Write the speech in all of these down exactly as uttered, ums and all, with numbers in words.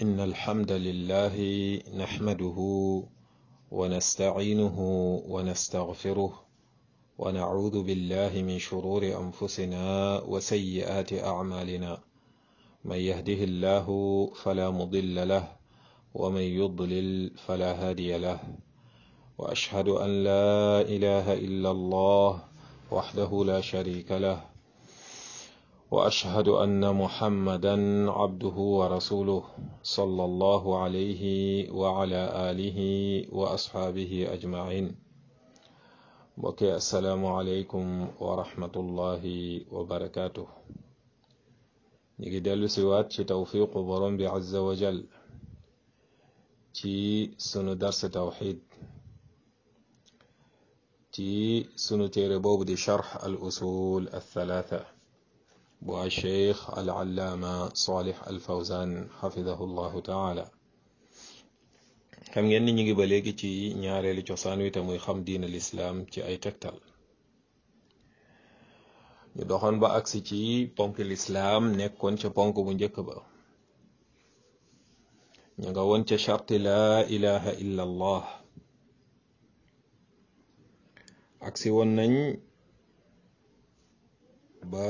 إن الحمد لله نحمده ونستعينه ونستغفره ونعوذ بالله من شرور أنفسنا وسيئات أعمالنا من يهده الله فلا مضل له ومن يضلل فلا هادي له وأشهد أن لا إله إلا الله وحده لا شريك له وأشهد أن محمدا عبده ورسوله صلى الله عليه وعلى آله وأصحابه أجمعين بكي السلام عليكم ورحمة الله وبركاته نيجي دلو سوات شي توفيق برم عز وجل شي سنو درس توحيد شي سنو تيربوب دي شرح الأصول الثلاثة bu Cheikh al-Allaama Salih al-Fawzan xafidahu llahu taala xam ngeen ni ñu ngi ba léegi ci ñaareelu cosaan wi te muy xam diin al-islaam ci ay tegtal ñu doxoon ba agsi ci ponk lislaam nekkoon ca ponk bu njëkk ba ñu nga woon ca charti laa ilaha illa allah agsi woon nañ ba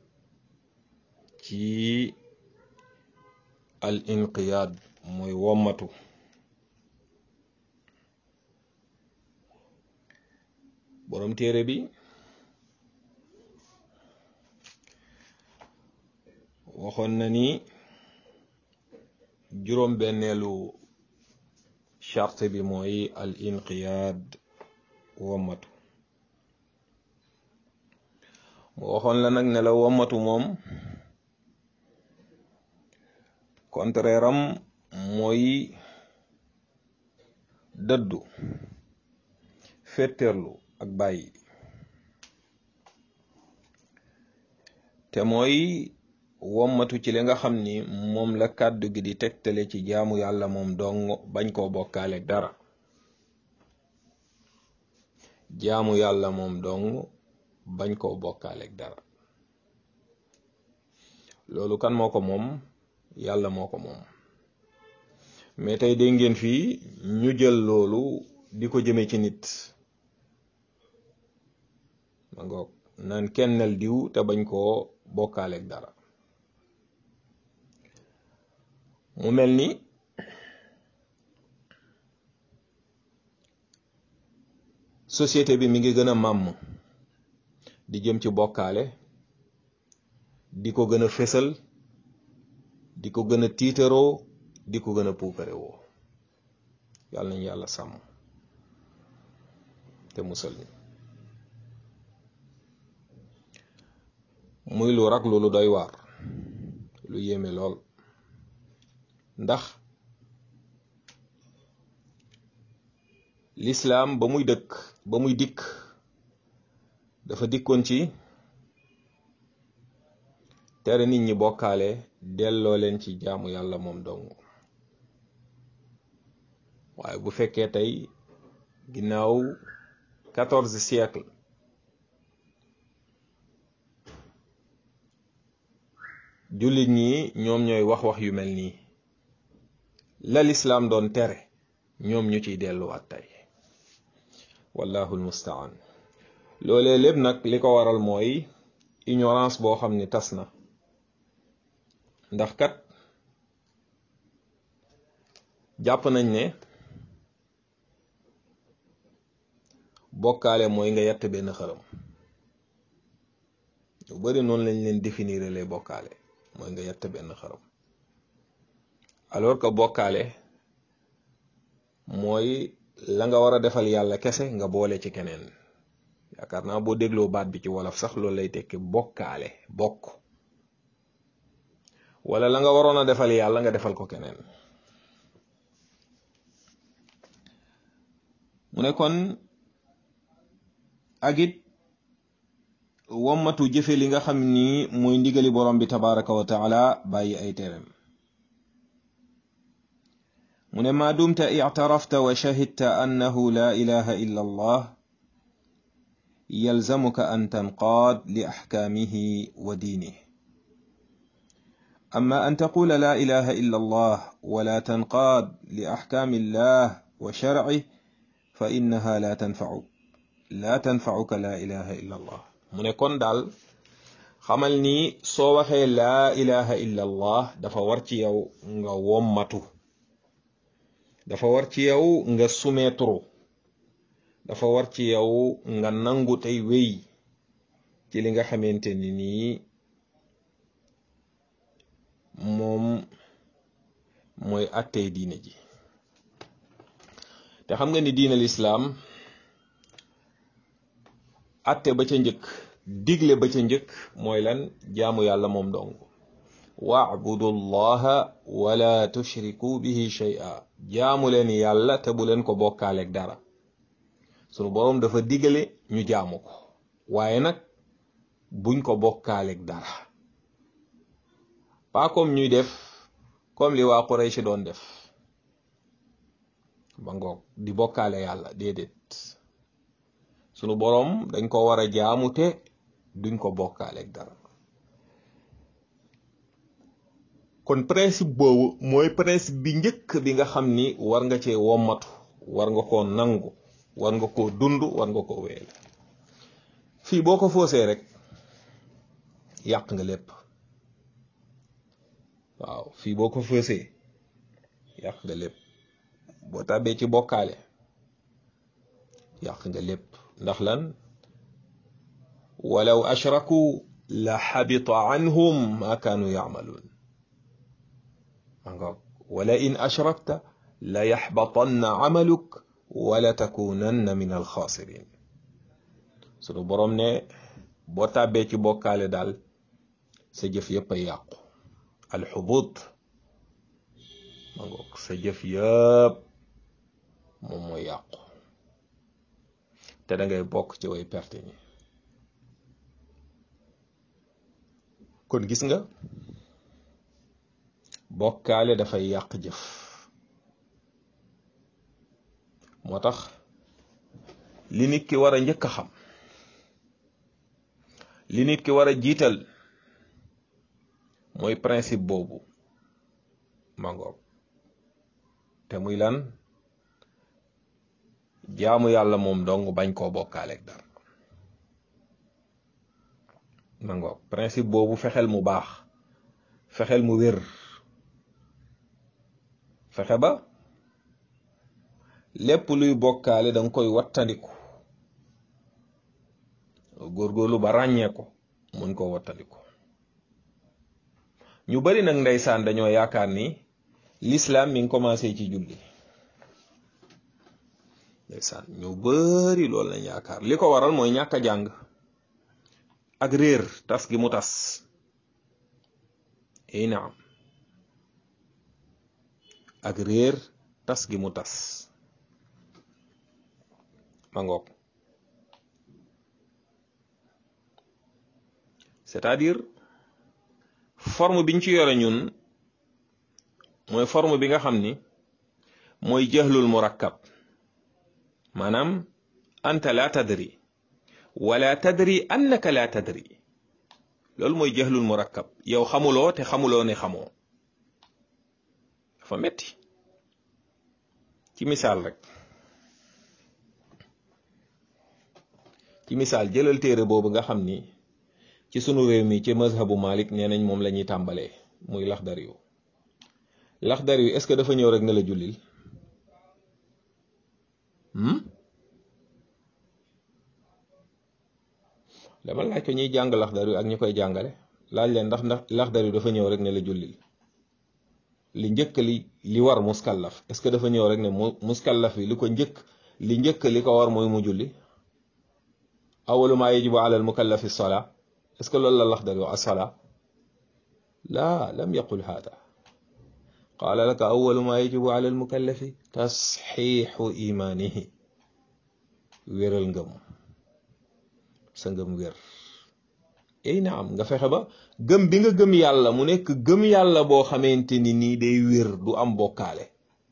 ci al inqiyaad mooy wommatu boroom téere bi waxoon na ni juróom benneelu charte bi mooy al inqiyaad wommatu mu waxoon la nag ne la wommatu moom contraire am mooy dëddu féeteerlu ak bàyyi te mooy wommatu ci li nga xam ni moom la kàddu gi di tegtale ci jaamu yàlla moom dong bañ koo bokkaale dara jaamu yàlla moom dong bañ koo bokkaale dara loolu kan moo ko moom yàlla moo ko moom mais tey dégg ngeen fii ñu jël loolu di ko jëme ci nit ma ngoog naan kennal diw te bañ koo bokkaaleeg dara mu mel ni société bi mi ngi gën a màmm di jëm ci bokkaale di ko gën a fésal di ko gën a tiitaroo di ko gën a puukare woo yàlla nañu yàlla sàmm te musal ni muy lu rag lu doy waar lu yéeme lool ndax lislaam ba muy dëkk ba muy dikk dafa dikkoon ci tere nit ñi bokkaale delloo leen ci jaamu yàlla moom dong waaye bu fekkee tey ginnaaw quatorze siècle jullit ñi ñoom ñooy wax wax yu mel nii la lislaam doon tere ñoom ñu ciy delluwaat tey wallahu almustaan loolee lépp nag li ko waral mooy ignorance boo xam ni tas na ndax kat jàpp nañ ne bokkaale mooy nga yett benn xërëm lu bari noonu lañ leen définir lay bokkaale mooy nga yett benn xërëm alors que bokkaale mooy la nga war a defal yàlla kese nga boole ci keneen yaakaar naa boo dégloo baat bi ci wolof sax loolu lay tekki bokkaale bokk wala la nga waroon a defal yàlla nga defal ko keneen mu ne kon ak it wommatu jëfe li nga xam ni mooy ndigali borom bi tabaraka wa taala bàyyi ay tereem mu ne ma dumta i'tarafta wa shahidta annahu la ilaha illa allah yalzamuka an tanqaad li axkaamihi wa diinihi أما أن تقول لا إله إلا الله ولا تنقاد لأحكام الله وشرعه فإنها لا تنفعك لا تنفعك لا إله إلا الله من يكون دال xamal ni soo waxee laa ilaha illa allah dafa war ci yow nga wommatu dafa war ci yow nga soumettre dafa war ci yow nga nangu tey wéy ci li nga xamante ni nii moom mooy attey diine ji te xam nga ni diine lislaam atte ba ca njëkk digle ba ca njëkk mooy lan jaamu yàlla moom dong wa'budu llaha wala tushriku bihi shay'a jaamu leen yàlla te bu leen ko bokkaaleeg dara sunu boroom dafa digale ñu jaamu ko waaye nag buñ ko bokkaaleeg dara pas comme ñuy def comme li waa Quraysh doon def ba ngoog di bokkaale yàlla déedéet sunu boroom dañ ko war a jaamu te duñ ko bokkaaleeg dara kon principe boobu mooy principe bi njëkk bi nga xam ni war nga cee wommatu war nga koo nangu war nga koo dund war nga koo wéyal fii boo ko foosee rek yàq nga lépp waaw fii boo ko foosee yàq nga lépp boo tàbbee ci bokkaale yàq nga lépp ndax lan walaw ashraku la xabita anhum ma kaanu yacmaluun mangoog wala in ashrakta la yaxbatanna camaluk wala takunanna min alxaasirin sunu boroom ne boo tàbbee ci bokkaale daal sa jëf yëpp ay yàqu alxubut mangoog sa jëf yëpp moom mooy yàqu te da ngay bokk ci way perte ñi kon gis nga bokkaale dafay yàq jëf moo tax li nit ki war a njëkk a xam li nit ki war a jiital mooy principe boobu mangoog te muy lan jaamu yàlla moom dong bañ koo bokkaaleeg dara mangoog principe boobu fexeel mu baax fexeel mu wér fexe ba lépp luy bokkaale danga koy wattandiku góorgóorlu ba ràññee ko mun koo wattandiku ñu bari nag ndeysaan dañoo yaakaar ni l'islam mi ngi commencé ci julli ndeysaan ñu bari loolu lañ yaakaar li ko waral mooy ñàkk a jàng ak réer tas gi mu tas ay naam ak réer tas gi mu tas ma ngoog c'est-à-dire forme biñ ci yore ñun mooy forme bi nga xam ni mooy jahlul murakkab maanaam anta la tadri wala tadri annaka la tadri loolu mooy jahlul murakkab yow xamuloo te xamuloo ne xamoo dafa metti ci misaal rek ci misaal jëlal téere boobu nga xam ni ci sunu réew mi ci mazhabu Malik nee nañ moom la ñuy tàmbalee muy Laxdari yu Laxdari yu est-ce que dafa ñëw rek ne la jullil dama laaj ko ñuy jàng Laxdari yu ak ñi koy jàngale laaj leen ndax ndax Laxdari yu dafa ñëw rek ne la jullil li njëkk li li war muskallaf est-ce que dafa ñëw rek ne mu muskallaf bi li ko njëkk li njëkk li ko war mooy mu julli awalu maa yajibu ala al mukallafi salaa est-ce que loolu la Laxdari yu as-salaa laa lam yaqul hada qaala laka awalu maa yajibu ala al mukallafi tasxiixu imaanihi wéral ngëm sa ngëm wér ey naam nga fexe ba gëm bi nga gëm yàlla mu nekk gëm yàlla boo xamante ni nii day wér du am bokkaale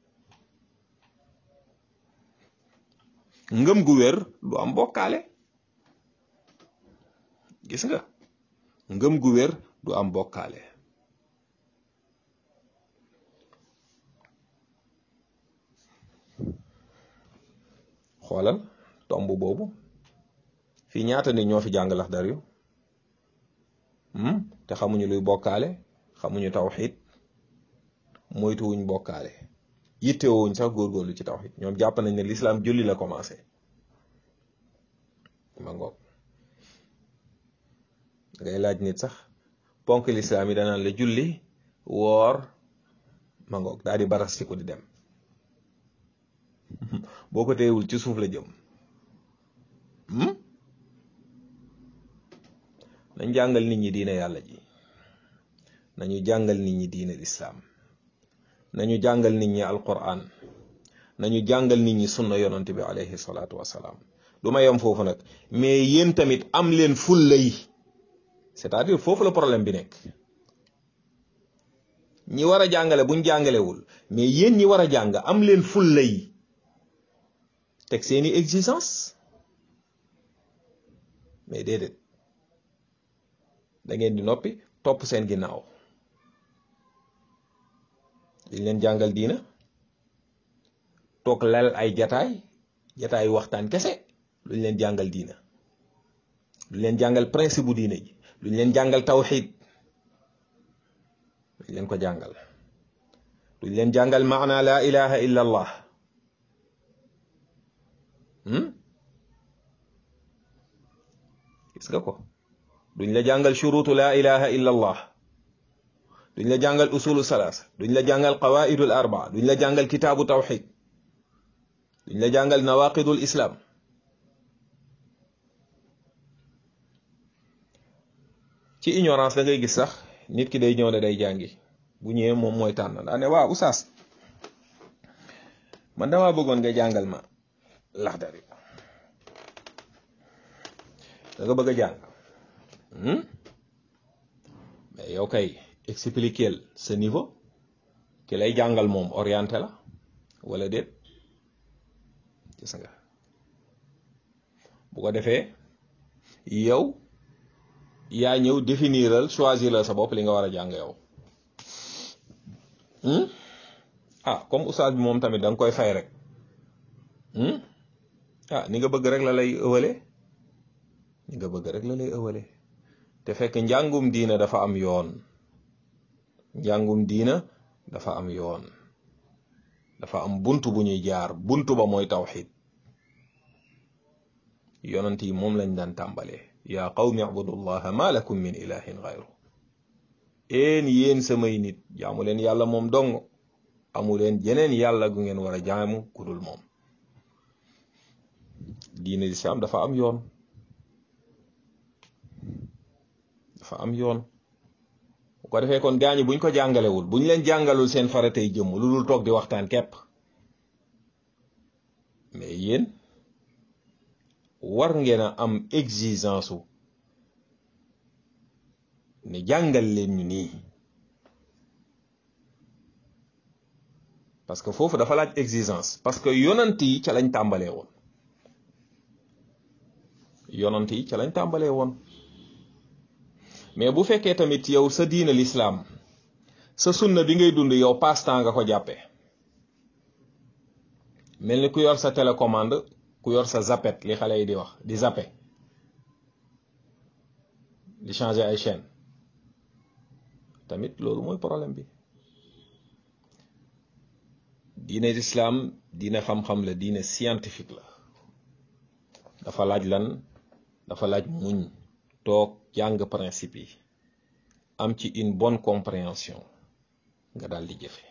ngëm gu wér du am bokkaale gis nga ngëm gu wér du am bokkaale xoolal tomb boobu fii ñaata nit ñoo fi jàng Laxdar yu te xamuñu luy bokkaale xamuñu tawxiid moytuwuñ bokkaale yittewuñ sax góorgóorlu ci tawxiid ñoom jàpp nañ ne lislaam julli la commencé ma ngoog ngay laaj nit sax ponk lislaam yi danaan la julli woor ma ngoog daal di barastiku di dem boo ko teewul ci suuf la jëm nañ jàngal nit ñi diine yàlla ji nañu jàngal nit ñi diine lislaam nañu jàngal nit ñi alquran nañu jàngal nit ñi sunna yonante bi alayhi salaatu wasalaam du ma yem foofu nag mais yéen tamit am leen fulla yi c'est-à-dire foofu la problème bi nekk ñi war a jàngale buñ jàngalewul mais yéen ñi war a jàng am leen fulla yi teg seeni exigence mais déedéet da ngeen di noppi topp seen ginnaaw liñ leen jàngal diina toog lal ay jataay jataay waxtaan kese luñ leen jàngal diina luñ leen jàngal principe bu diina ji luñ leen jàngal tawxiid luñ leen ko jàngal luñ leen jàngal maana la ilaha illa allah gis nga ko duñ la jàngal shurutu la ilaha illa allah duñ la jàngal usulu salaas duñ la jàngal qawaidul arbaa duñ la jàngal kitaabu tawxid duñ la jàngal nawaqidul islam ci ignorance da ngay gis sax nit ki day ñëw ne day jàngi bu ñëwee moom mooy tànn daa ne waaw oustaz man damaa bëggoon nga jàngal ma Laxdar yi da nga bëgg a jàng mais yow kay expliquer sa niveau ki lay jàngal moom orienté la wala déet gis nga bu ko defee yow yaa ñëw définiral choisir la sa bopp li nga war a jàng yow ah comme oustaz bi moom tamit da nga koy fay rek ah ni nga bëgg rek la lay ëwale ni nga bëgg rek la lay ëwale te fekk njàngum diina dafa am yoon njàngum diina dafa am yoon dafa am buntu bu ñuy jaar buntu ba mooy tawxid yonent yi moom lañ daan tàmbalee yaa qawmi abudullaha ma lakum min ilahin gayru een yéen samay nit jaamu leen yàlla moom dong amu leen jeneen yàlla gu ngeen war a jaamu ku dul moom diine lislaam dafa am yoon dafa am yoon bu ko defee kon gaañi buñ ko jàngalewul buñ leen jàngalul seen faratay jëmm lu dul toog di waxtaan képp mais yéen war ngeen a am exigence u ne jàngal leen ñu nii parce que foofu dafa laaj exigence parce que yonant yi ca lañ tàmbalee woon yonant yi ca lañ tàmbalee woon mais bu fekkee tamit yow sa diina lislaam sa sunna bi ngay dund yow passe-temps nga ko jàppee mel ni ku yor sa télécommande ku yor sa zappet li xale yi di wax di zappe di changer ay chaîne tamit loolu mooy problème bi diine lislaam diine xam-xam la diine scientifique la dafa laaj lan dafa laaj muñ toog jàng principe yi am ci une bonne compréhension nga daal di jëfe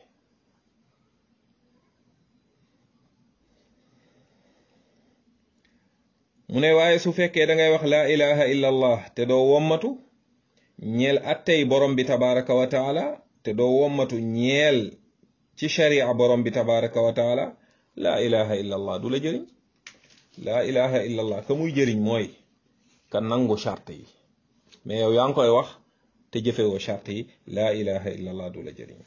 mu ne waaye su fekkee da ngay wax laa ilaha illa allah te doo wommatu ñeel attey borom bi tabaraka wa taala te doo wommatu ñeel ci sharia borom bi tabaraka wa taala laa ilaha illa allah du la jëriñ laa ilaha illa allah ka muy jëriñ mooy ka nangu charte yi mais yow yaa ngi koy wax te jëfewoo charte yi laa ilaha illa allah du la jëriñ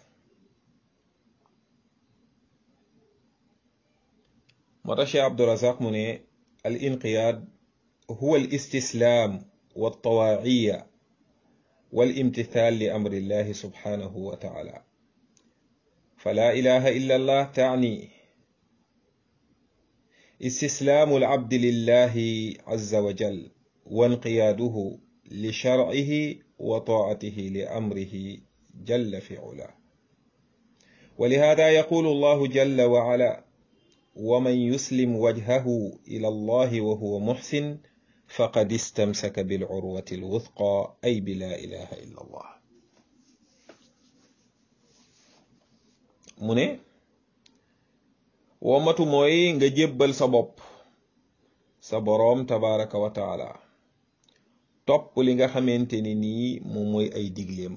moo tax Cheikh Abdurazaq mu ne al inqiyaad huwa al istislaam wa tawaaciya wal imtithaal li amri llahi subhanahu wa taala فلا إله إلا الله تعني istislaamu al abdi lillahi azza wa jal wa inqiyaaduhu li sharcihi wa taatihi li amrihi jalla fi ula wa lihada yaqulu allahu jalla wa ala wa man yuslim wajhahu ila allahi wa huwa muhsin faqad istamsaka bil urwati al wuthqa ay bi la ilaha illa allah mu ne womatu mooy nga jébbal sa bopp sa boroom tabaraka wa taala topp li nga xamante ni nii moom mooy ay digleem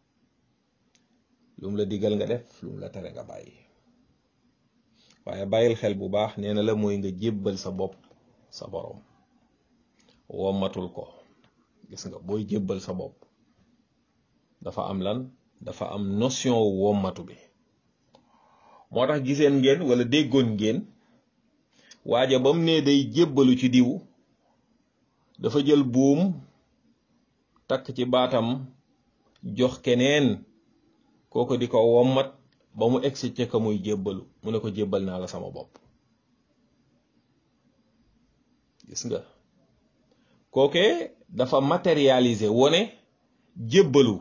lum la digal nga def lum la tere nga bàyyi waaye bàyyil xel bu baax nee na la mooy nga jébbal sa bopp sa boroom wommatul ko gis nga booy jébbal sa bopp dafa am lan dafa am notion wommatu bi moo tax giseen ngeen wala déggoon ngeen waaja ba mu ne day jébbalu ci diw dafa jël buum takk ci baatam jox keneen kooko di ko wommat ba mu egsi ca ka muy jébbalu mu ne ko jébbal naa la sama bopp gis nga kooke dafa matérialiser wone jébbalu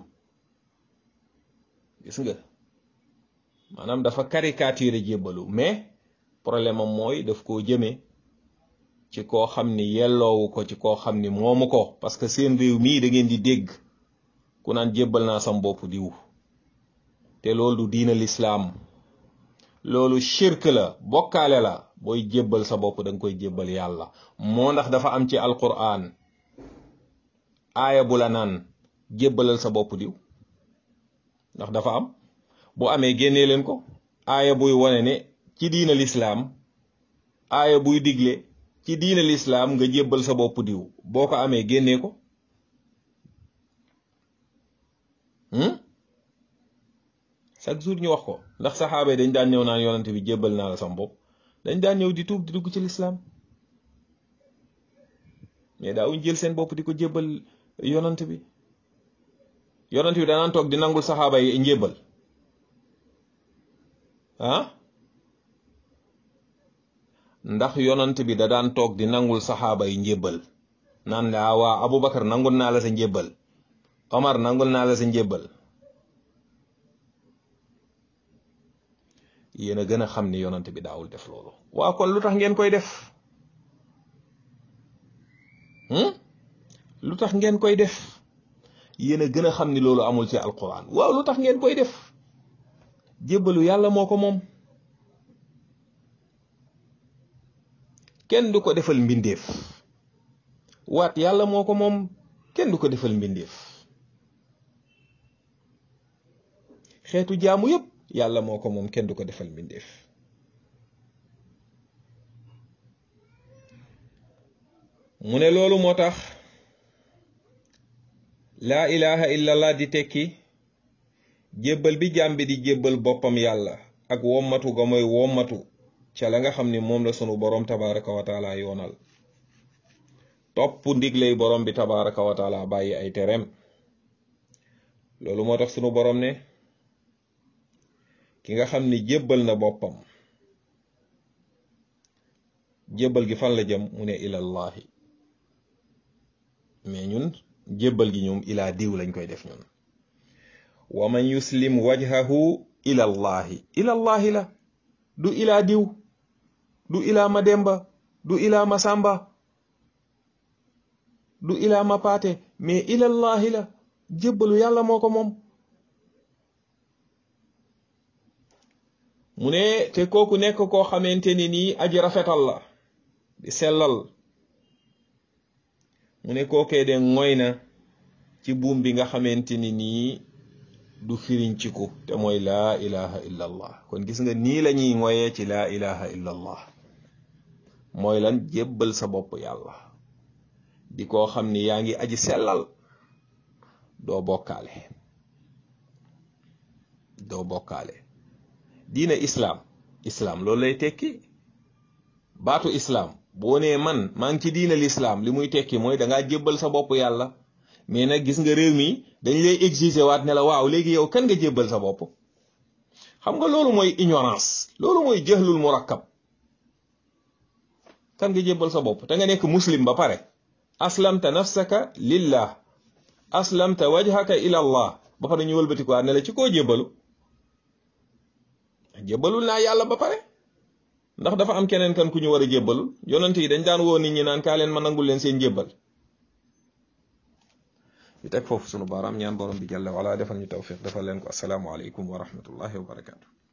gis nga maanaam dafa caricature jébbalu mais problème am mooy daf koo jëme ci koo xam ni yelloowu ko ci koo xam ni moomu ko parce que seen réew mii da ngeen di dégg ku naan jébbal naa sam bopp diw te loolu du diina lislaam loolu shirk la bokkaale la booy jébbal sa bopp da nga koy jébbal yàlla moo ndax dafa am ci alquran aaya bu la naan jébbalal sa bopp diw ndax dafa am bu amee génnee leen ko aaya buy wone ne ci diina lislaam aaya buy digle ci diina lislaam nga jébbal sa bopp diw boo ko amee génnee ko chaque jour ñu wax ko ndax saxaaba yi dañ daan ñëw naan yonante bi jébbal naa la sam bopp dañ daan ñëw di tuub di dugg ci lislaam mais daawuñ jël seen bopp di ko jébbal yonante bi yonante bi danaan toog di nangul saxaaba yi njébbal ah ndax yonant bi da daan toog di nangul saxaaba yi njébbal naan la waa Aboubacar nangul naa la sa njébbal Omar nangul naa la sa njébbal yéen a gën a xam ni yonant bi daawul def loolu waa kon lu tax ngeen koy def lu tax ngeen koy def yéen a gën a xam ni loolu amul ci alquran waaw lu tax ngeen koy def jébbalu yàlla moo ko moom kenn du ko defal mbindeef waat yàlla moo ko moom kenn du ko defal mbindeef xeetu jaamu yépp yàlla moo ko moom kenn du ko defal mbindeef mu ne loolu moo tax laa ilaha illallah di tekki jébbal bi jaam bi di jébbal boppam yàlla ak wommatu ga mooy wommatu ca la nga xam ni moom la sunu boroom tabaraka wa taala yoonal topp ndigley boroom bi tabaraka wa taala bàyyi ay tereem loolu moo tax sunu boroom ne ki nga xam ni jébbal na boppam jébbal gi fan la jëm mu ne ilallahi mais ñun jébbal gi ñoom ilaa diw lañ koy def ñun wa man yuslim wajhahu ilallahi ilallahi la du ilaa diw du ilaa ma demba du ilaa ma sàmba du ilaa ma paate mais ilallahi la jébbalu yàlla moo ko moom mu ne te kooku nekk koo xamante ni nii aji rafetal la di sellal mu ne kookee de ngoy na ci buum bi nga xamante ni nii du firinciku te mooy laa ilaha illa allah kon gis nga nii la ñuy ngoyee ci laa ilaha illa allah mooy lan jébbal sa bopp yàlla di koo xam ni yaa ngi aji sellal doo bokkaale doo bokkaale diina islaam islaam loolu lay tekki baatu islaam boo nee man maa ngi ci diina lislaam li muy tekki mooy dangaa jébbal sa bopp yàlla mais nag gis nga réew mi dañ lay exiger waat ne la waaw léegi yow kan nga jébbal sa bopp xam nga loolu mooy ignorance loolu mooy jahlul murakkab kan nga jébbal sa bopp te nga nekk muslim ba pare aslamta nafsaka lillah aslamta wajhaka ila allah ba pare ñu wëlbatikuwaat ne la ci koo jébbalu jébbalul naa yàlla ba pare ndax dafa am keneen kan ku ñu war a jébbalul yonent yi dañ daan woo nit ñi naan kaa leen ma nangul leen seen jébbal ñu teg foofu sunu baaraam ñaan borom bi jalla wala defal ñu tawfiq defal leen ko assalaamu aleykum wa rahmatullahi wa barakatu